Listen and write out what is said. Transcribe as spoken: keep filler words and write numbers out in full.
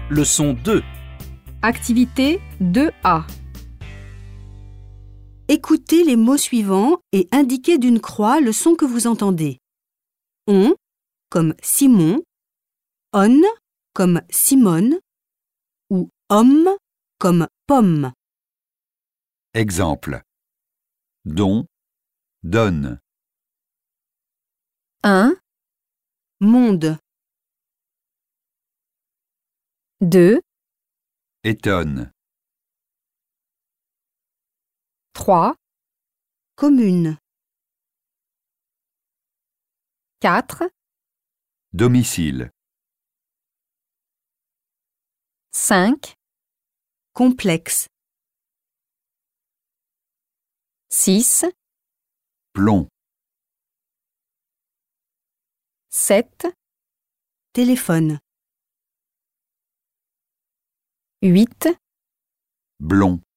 Leçon deux. Activité deux A. Écoutez les mots suivants et indiquez d'une croix le son que vous entendez. On comme Simon, on comme Simone ou homme comme pomme. Exemple. Don, donne. un, Monde, deux, Étonne. trois, commune, quatre, Domicile. cinq, complexe, six, Plomb. sept, téléphone, huit, Blond.